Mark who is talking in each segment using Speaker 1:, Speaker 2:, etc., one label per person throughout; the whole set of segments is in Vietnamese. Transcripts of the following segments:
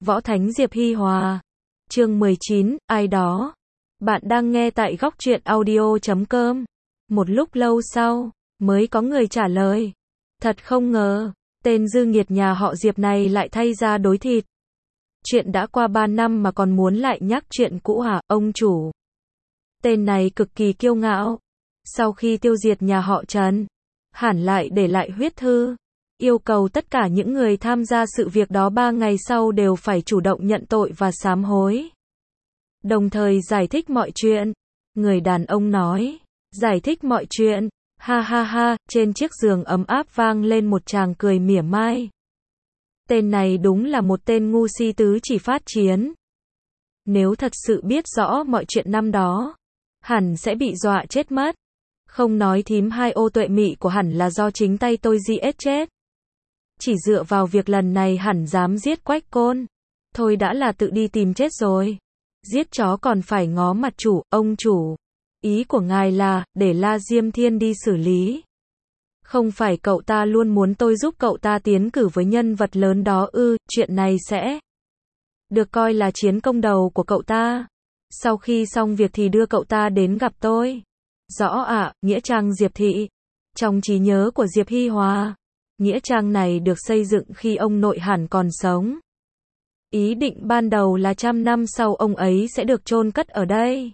Speaker 1: Võ Thánh Diệp Hi Hòa. Chương 19, ai đó? Bạn đang nghe tại góc truyện audio.com. Một lúc lâu sau, mới có người trả lời. Thật không ngờ, tên dư nghiệt nhà họ Diệp này lại thay ra đối thịt. Chuyện đã qua 3 năm mà còn muốn lại nhắc chuyện cũ hả, ông chủ? Tên này cực kỳ kiêu ngạo. Sau khi tiêu diệt nhà họ Trần, hẳn lại để lại huyết thư, yêu cầu tất cả những người tham gia sự việc đó 3 ngày sau đều phải chủ động nhận tội và sám hối. Đồng thời giải thích mọi chuyện. Người đàn ông nói, giải thích mọi chuyện, ha ha ha, trên chiếc giường ấm áp vang lên một tràng cười mỉa mai. Tên này đúng là một tên ngu si tứ chỉ phát chiến. Nếu thật sự biết rõ mọi chuyện năm đó, hẳn sẽ bị dọa chết mất. Không nói thím hai ô tuệ mị của hẳn là do chính tay tôi giết chết. Chỉ dựa vào việc lần này hẳn dám giết Quách Côn, thôi đã là tự đi tìm chết rồi. Giết chó còn phải ngó mặt chủ, ông chủ. Ý của ngài là, để La Diêm Thiên đi xử lý. Không phải cậu ta luôn muốn tôi giúp cậu ta tiến cử với nhân vật lớn đó ư, chuyện này sẽ được coi là chiến công đầu của cậu ta. Sau khi xong việc thì đưa cậu ta đến gặp tôi. Rõ ạ, nghĩa trang Diệp Thị. Trong trí nhớ của Diệp Hi Hòa, nghĩa trang này được xây dựng khi ông nội hẳn còn sống. Ý định ban đầu là 100 năm sau ông ấy sẽ được chôn cất ở đây,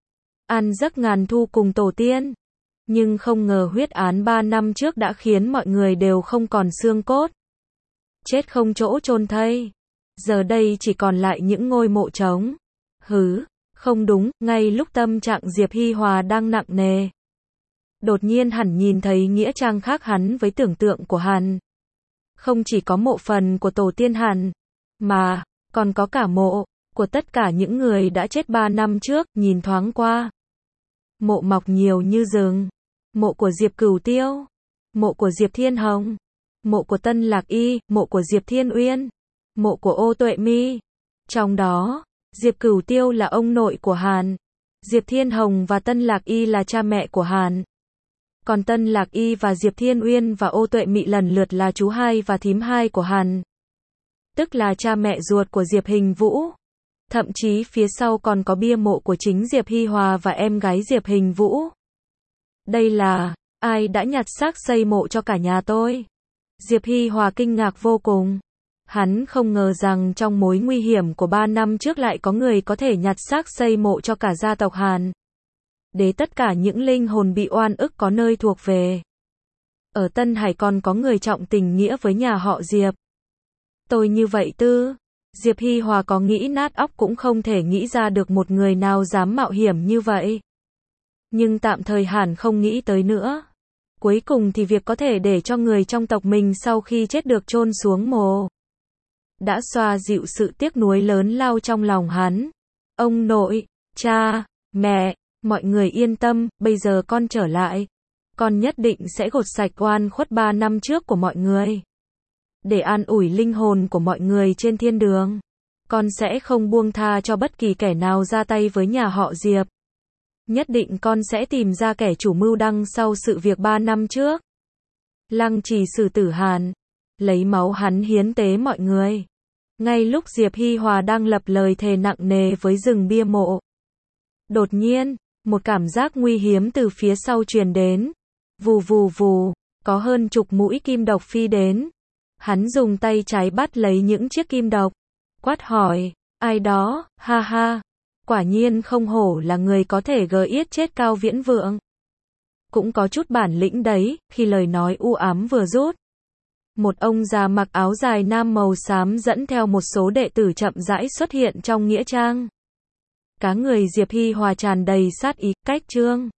Speaker 1: ăn giấc ngàn thu cùng tổ tiên. Nhưng không ngờ huyết án 3 năm trước đã khiến mọi người đều không còn xương cốt, chết không chỗ chôn thây. Giờ đây chỉ còn lại những ngôi mộ trống. Hứ, không đúng, ngay lúc tâm trạng Diệp Hi Hòa đang nặng nề, đột nhiên hẳn nhìn thấy nghĩa trang khác hắn với tưởng tượng của hắn. Không chỉ có mộ phần của tổ tiên hẳn, mà còn có cả mộ của tất cả những người đã chết 3 năm trước. Nhìn thoáng qua, mộ mọc nhiều như rừng. Mộ của Diệp Cửu Tiêu, mộ của Diệp Thiên Hồng, mộ của Tân Lạc Y, mộ của Diệp Thiên Uyên, mộ của Ô Tuệ Mi. Trong đó, Diệp Cửu Tiêu là ông nội của Hàn, Diệp Thiên Hồng và Tân Lạc Y là cha mẹ của Hàn. Còn Tân Lạc Y và Diệp Thiên Uyên và Ô Tuệ Mị lần lượt là chú hai và thím hai của Hàn, tức là cha mẹ ruột của Diệp Hình Vũ. Thậm chí phía sau còn có bia mộ của chính Diệp Hi Hòa và em gái Diệp Hình Vũ. Đây là, ai đã nhặt xác xây mộ cho cả nhà tôi? Diệp Hi Hòa kinh ngạc vô cùng. Hắn không ngờ rằng trong mối nguy hiểm của 3 năm trước lại có người có thể nhặt xác xây mộ cho cả gia tộc Hàn, để tất cả những linh hồn bị oan ức có nơi thuộc về. Ở Tân Hải còn có người trọng tình nghĩa với nhà họ Diệp. Tôi như vậy tư. Diệp Hi Hòa có nghĩ nát óc cũng không thể nghĩ ra được một người nào dám mạo hiểm như vậy. Nhưng tạm thời hẳn không nghĩ tới nữa. Cuối cùng thì việc có thể để cho người trong tộc mình sau khi chết được chôn xuống mồ, đã xoa dịu sự tiếc nuối lớn lao trong lòng hắn. Ông nội, cha, mẹ, mọi người yên tâm, bây giờ con trở lại. Con nhất định sẽ gột sạch oan khuất 3 năm trước của mọi người. Để an ủi linh hồn của mọi người trên thiên đường, con sẽ không buông tha cho bất kỳ kẻ nào ra tay với nhà họ Diệp. Nhất định con sẽ tìm ra kẻ chủ mưu đằng sau sự việc 3 năm trước. Lăng trì xử tử Hàn, lấy máu hắn hiến tế mọi người. Ngay lúc Diệp Hi Hòa đang lập lời thề nặng nề với rừng bia mộ, đột nhiên, một cảm giác nguy hiểm từ phía sau truyền đến. Vù vù vù, có hơn chục mũi kim độc phi đến. Hắn dùng tay trái bắt lấy những chiếc kim độc, quát hỏi, ai đó, ha ha. Quả nhiên không hổ là người có thể giết chết Cao Viễn Vượng. Cũng có chút bản lĩnh đấy. Khi lời nói u ám vừa dứt, một ông già mặc áo dài nam màu xám dẫn theo một số đệ tử chậm rãi xuất hiện trong nghĩa trang. Cá người Diệp Hi Hòa tràn đầy sát ý. Cách chương